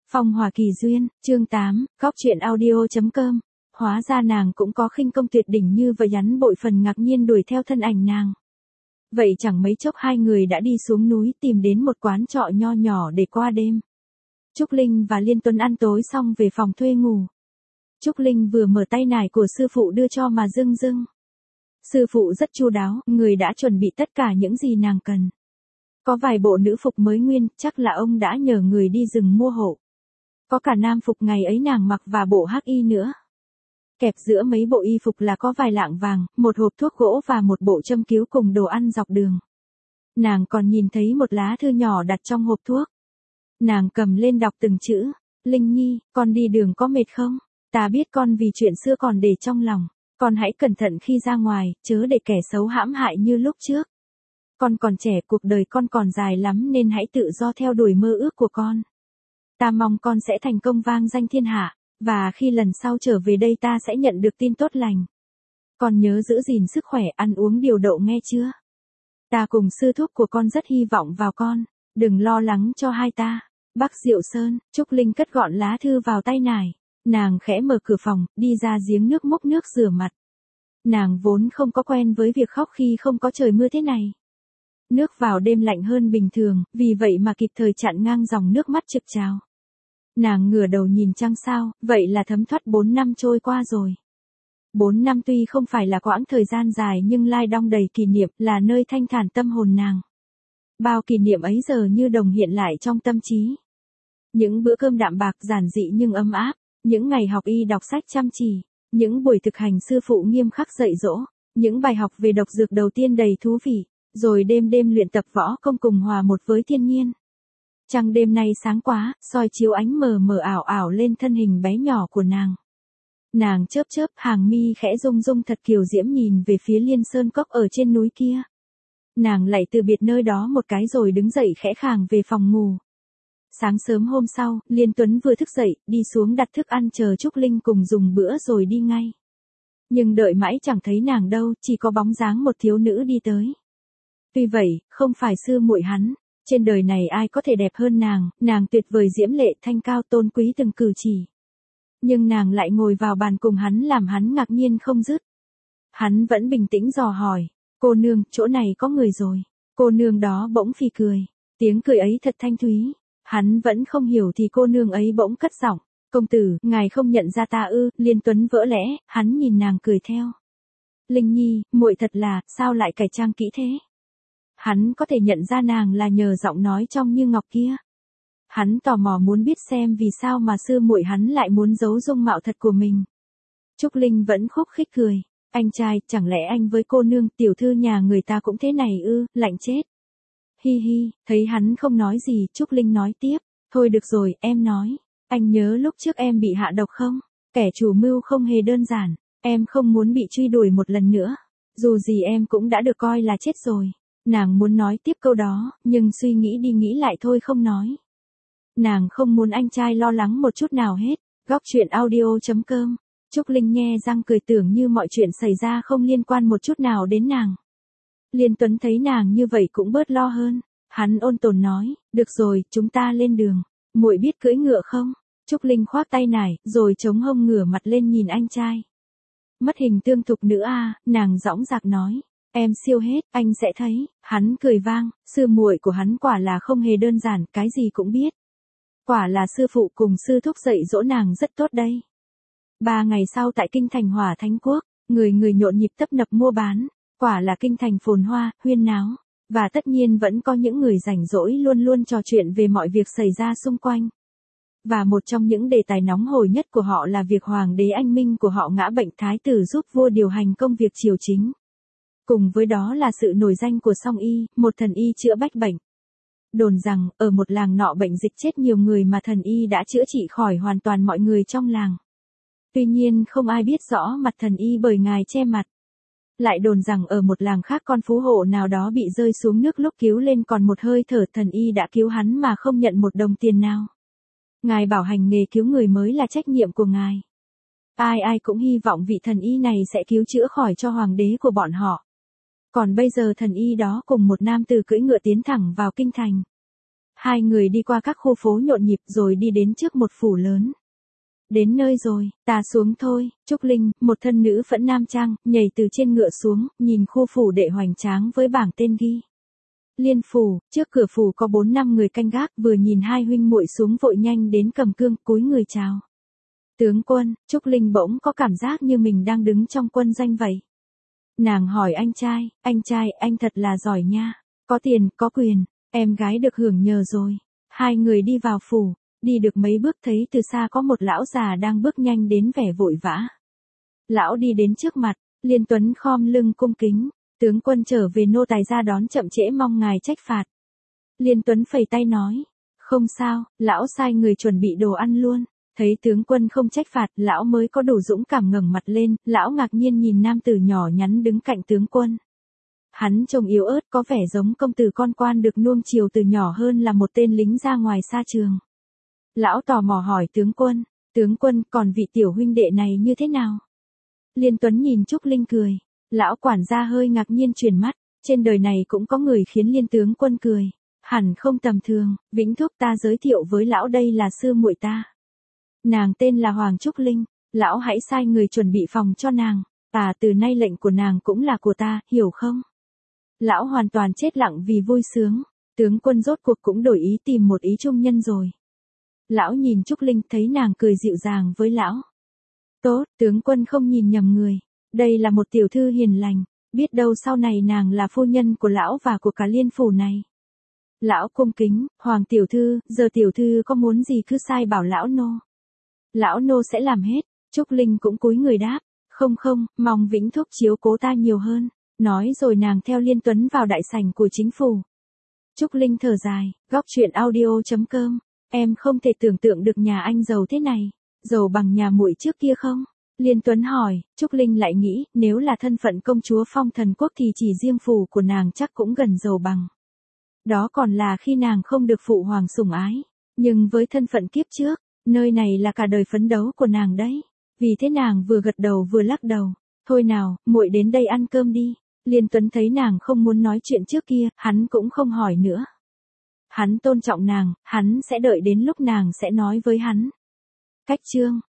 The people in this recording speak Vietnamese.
Phong Hòa Kỳ Duyên, chương 8, góc truyện audio.com. Hóa ra nàng cũng có khinh công tuyệt đỉnh như vậy, hắn bội phần ngạc nhiên đuổi theo thân ảnh nàng. Vậy chẳng mấy chốc hai người đã đi xuống núi tìm đến một quán trọ nho nhỏ để qua đêm. Trúc Linh và Liên Tuấn ăn tối xong về phòng thuê ngủ. Trúc Linh vừa mở tay nải của sư phụ đưa cho mà dưng dưng. Sư phụ rất chu đáo, người đã chuẩn bị tất cả những gì nàng cần. Có vài bộ nữ phục mới nguyên, chắc là ông đã nhờ người đi rừng mua hộ. Có cả nam phục ngày ấy nàng mặc và bộ hắc y nữa. Kẹp giữa mấy bộ y phục là có vài lạng vàng, một hộp thuốc gỗ và một bộ châm cứu cùng đồ ăn dọc đường. Nàng còn nhìn thấy một lá thư nhỏ đặt trong hộp thuốc. Nàng cầm lên đọc từng chữ. Linh Nhi, con đi đường có mệt không? Ta biết con vì chuyện xưa còn để trong lòng. Con hãy cẩn thận khi ra ngoài, chớ để kẻ xấu hãm hại như lúc trước. Con còn trẻ, cuộc đời con còn dài lắm nên hãy tự do theo đuổi mơ ước của con. Ta mong con sẽ thành công vang danh thiên hạ, và khi lần sau trở về đây ta sẽ nhận được tin tốt lành. Con nhớ giữ gìn sức khỏe, ăn uống điều độ nghe chưa? Ta cùng sư thúc của con rất hy vọng vào con, đừng lo lắng cho hai ta. Bắc Diệu Sơn. Trúc Linh cất gọn lá thư vào tay nải. Nàng khẽ mở cửa phòng, đi ra giếng nước múc nước rửa mặt. Nàng vốn không có quen với việc khóc khi không có trời mưa thế này. Nước vào đêm lạnh hơn bình thường, vì vậy mà kịp thời chặn ngang dòng nước mắt trực trào. Nàng ngửa đầu nhìn trăng sao, vậy là thấm thoát 4 năm trôi qua rồi. 4 năm tuy không phải là quãng thời gian dài nhưng lai đong đầy kỷ niệm, là nơi thanh thản tâm hồn nàng. Bao kỷ niệm ấy giờ như đồng hiện lại trong tâm trí. Những bữa cơm đạm bạc giản dị nhưng ấm áp, những ngày học y đọc sách chăm chỉ, những buổi thực hành sư phụ nghiêm khắc dạy dỗ, những bài học về độc dược đầu tiên đầy thú vị, rồi đêm đêm luyện tập võ công cùng hòa một với thiên nhiên. Trăng đêm nay sáng quá, soi chiếu ánh mờ mờ ảo ảo lên thân hình bé nhỏ của nàng. Nàng chớp chớp hàng mi khẽ rung rung thật kiều diễm nhìn về phía Liên Sơn Cốc ở trên núi kia. Nàng lại từ biệt nơi đó một cái rồi đứng dậy khẽ khàng về phòng ngủ. Sáng sớm hôm sau, Liên Tuấn vừa thức dậy, đi xuống đặt thức ăn chờ Trúc Linh cùng dùng bữa rồi đi ngay. Nhưng đợi mãi chẳng thấy nàng đâu, chỉ có bóng dáng một thiếu nữ đi tới. Tuy vậy, không phải sư muội hắn, trên đời này ai có thể đẹp hơn nàng tuyệt vời diễm lệ thanh cao tôn quý từng cử chỉ. Nhưng nàng lại ngồi vào bàn cùng hắn làm hắn ngạc nhiên không dứt. Hắn vẫn bình tĩnh dò hỏi, cô nương, chỗ này có người rồi. Cô nương đó bỗng phì cười, tiếng cười ấy thật thanh thúy. Hắn vẫn không hiểu thì cô nương ấy bỗng cất giọng, công tử, ngài không nhận ra ta ư? Liên Tuấn vỡ lẽ, hắn nhìn nàng cười theo. Linh Nhi, muội thật là, sao lại cải trang kỹ thế? Hắn có thể nhận ra nàng là nhờ giọng nói trong như ngọc kia. Hắn tò mò muốn biết xem vì sao mà sư muội hắn lại muốn giấu dung mạo thật của mình. Trúc Linh vẫn khúc khích cười, anh trai, chẳng lẽ anh với cô nương tiểu thư nhà người ta cũng thế này ư? Lạnh chết. Hi hi, thấy hắn không nói gì, Trúc Linh nói tiếp, thôi được rồi, em nói, anh nhớ lúc trước em bị hạ độc không? Kẻ chủ mưu không hề đơn giản, em không muốn bị truy đuổi một lần nữa, dù gì em cũng đã được coi là chết rồi. Nàng muốn nói tiếp câu đó, nhưng suy nghĩ đi nghĩ lại thôi không nói. Nàng không muốn anh trai lo lắng một chút nào hết. Góc truyện audio.com. Trúc Linh nhe răng cười tưởng như mọi chuyện xảy ra không liên quan một chút nào đến nàng. Liên Tuấn thấy nàng như vậy cũng bớt lo hơn. Hắn ôn tồn nói, được rồi, chúng ta lên đường. Muội biết cưỡi ngựa không? Trúc Linh khoác tay nải, rồi chống hông ngửa mặt lên nhìn anh trai. Mất hình tương thục nữ a, nàng dõng dạc nói. Em siêu hết, anh sẽ thấy. Hắn cười vang, sư muội của hắn quả là không hề đơn giản, cái gì cũng biết. Quả là sư phụ cùng sư thúc dạy dỗ nàng rất tốt đây. 3 ngày sau tại kinh thành Hỏa Thánh Quốc, người nhộn nhịp tấp nập mua bán. Quả là kinh thành phồn hoa, huyên náo. Và tất nhiên vẫn có những người rảnh rỗi luôn luôn trò chuyện về mọi việc xảy ra xung quanh. Và một trong những đề tài nóng hổi nhất của họ là việc hoàng đế anh minh của họ ngã bệnh, thái tử giúp vua điều hành công việc triều chính. Cùng với đó là sự nổi danh của Song Y, một thần y chữa bách bệnh. Đồn rằng, ở một làng nọ bệnh dịch chết nhiều người mà thần y đã chữa trị khỏi hoàn toàn mọi người trong làng. Tuy nhiên không ai biết rõ mặt thần y bởi ngài che mặt. Lại đồn rằng ở một làng khác con phú hộ nào đó bị rơi xuống nước lúc cứu lên còn một hơi thở, thần y đã cứu hắn mà không nhận một đồng tiền nào. Ngài bảo hành nghề cứu người mới là trách nhiệm của ngài. Ai cũng hy vọng vị thần y này sẽ cứu chữa khỏi cho hoàng đế của bọn họ. Còn bây giờ thần y đó cùng một nam tử cưỡi ngựa tiến thẳng vào kinh thành. Hai người đi qua các khu phố nhộn nhịp rồi đi đến trước một phủ lớn. Đến nơi rồi, ta xuống thôi. Trúc Linh, một thân nữ phẫn nam trang, nhảy từ trên ngựa xuống, nhìn khu phủ đệ hoành tráng với bảng tên ghi. Liên phủ, trước cửa phủ có 4-5 người canh gác, vừa nhìn hai huynh muội xuống vội nhanh đến cầm cương, cúi người chào. Tướng quân, Trúc Linh bỗng có cảm giác như mình đang đứng trong quân doanh vậy. Nàng hỏi anh trai, anh thật là giỏi nha. Có tiền, có quyền, em gái được hưởng nhờ rồi. Hai người đi vào phủ, đi được mấy bước thấy từ xa có một lão già đang bước nhanh đến vẻ vội vã. Lão đi đến trước mặt, Liên Tuấn khom lưng cung kính, tướng quân trở về nô tài ra đón chậm trễ mong ngài trách phạt. Liên Tuấn phẩy tay nói, không sao, lão sai người chuẩn bị đồ ăn luôn. Thấy tướng quân không trách phạt, lão mới có đủ dũng cảm ngẩng mặt lên, lão ngạc nhiên nhìn nam tử nhỏ nhắn đứng cạnh tướng quân. Hắn trông yếu ớt, có vẻ giống công tử con quan được nuông chiều từ nhỏ hơn là một tên lính ra ngoài xa trường. Lão tò mò hỏi tướng quân còn vị tiểu huynh đệ này như thế nào? Liên Tuấn nhìn Trúc Linh cười, lão quản gia hơi ngạc nhiên chuyển mắt, trên đời này cũng có người khiến Liên tướng quân cười, hẳn không tầm thường. Vĩnh thúc, ta giới thiệu với lão, đây là sư muội ta. Nàng tên là Hoàng Trúc Linh, lão hãy sai người chuẩn bị phòng cho nàng, từ nay lệnh của nàng cũng là của ta, hiểu không? Lão hoàn toàn chết lặng vì vui sướng, tướng quân rốt cuộc cũng đổi ý tìm một ý trung nhân rồi. Lão nhìn Trúc Linh thấy nàng cười dịu dàng với lão. Tốt, tướng quân không nhìn nhầm người, đây là một tiểu thư hiền lành, biết đâu sau này nàng là phu nhân của lão và của cả Liên phủ này. Lão cung kính, Hoàng tiểu thư, giờ tiểu thư có muốn gì cứ sai bảo lão nô. Lão nô sẽ làm hết. Trúc Linh cũng cúi người đáp, không, mong Vĩnh thúc chiếu cố ta nhiều hơn. Nói rồi nàng theo Liên Tuấn vào đại sảnh của chính phủ. Trúc Linh thở dài, góc truyện audio.com. Em không thể tưởng tượng được nhà anh giàu thế này, giàu bằng nhà muội trước kia không? Liên Tuấn hỏi, Trúc Linh lại nghĩ, nếu là thân phận công chúa Phong Thần Quốc thì chỉ riêng phủ của nàng chắc cũng gần giàu bằng. Đó còn là khi nàng không được phụ hoàng sủng ái, nhưng với thân phận kiếp trước, nơi này là cả đời phấn đấu của nàng đấy. Vì thế nàng vừa gật đầu vừa lắc đầu, thôi nào, muội đến đây ăn cơm đi. Liên Tuấn thấy nàng không muốn nói chuyện trước kia, hắn cũng không hỏi nữa. Hắn tôn trọng nàng, hắn sẽ đợi đến lúc nàng sẽ nói với hắn. Cách chương